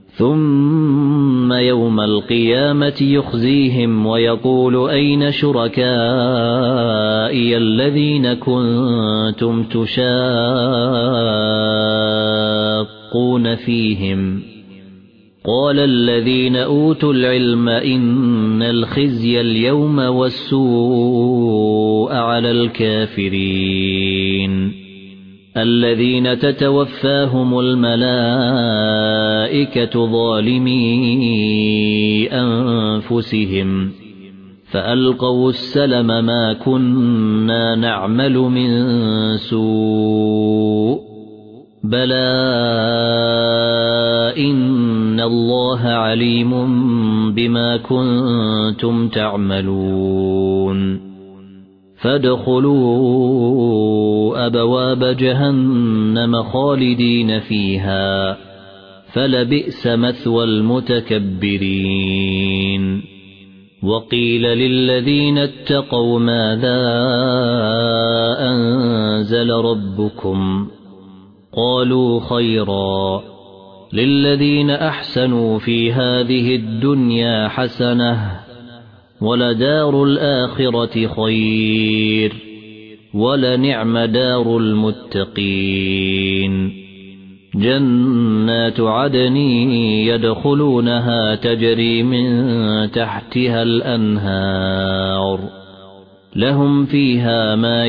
ثم يوم القيامة يخزيهم ويقول أين شركائي الذين كنتم تشاقون فيهم قال الذين أوتوا العلم إن الخزي اليوم والسوء على الكافرين الذين تتوفاهم الملائكة ظالمي أنفسهم فألقوا السلم ما كنا نعمل من سوء بلى إن الله عليم بما كنتم تعملون فادخلوا أبواب جهنم خالدين فيها فلبئس مثوى المتكبرين وقيل للذين اتقوا ماذا أنزل ربكم قالوا خيرا للذين أحسنوا في هذه الدنيا حسنة ولدار الآخرة خير ولنعم دار المتقين جنات عدن يدخلونها تجري من تحتها الأنهار لهم فيها ما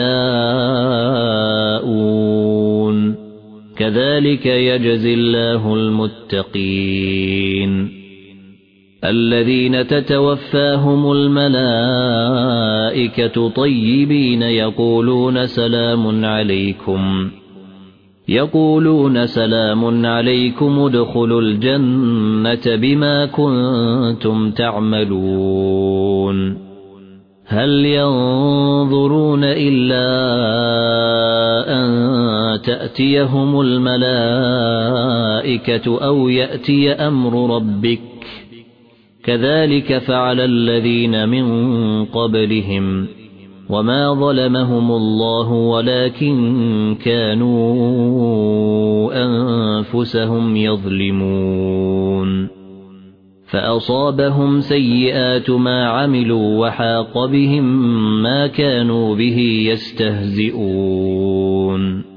يشاءون كذلك يجزي الله المتقين الذين تتوفاهم الملائكة طيبين يقولون سلام عليكم ادخلوا الجنة بما كنتم تعملون هل ينظرون إلا أن تأتيهم الملائكة أو يأتي أمر ربك كذلك فعل الذين من قبلهم وما ظلمهم الله ولكن كانوا أنفسهم يظلمون فأصابهم سيئات ما عملوا وحاق بهم ما كانوا به يستهزئون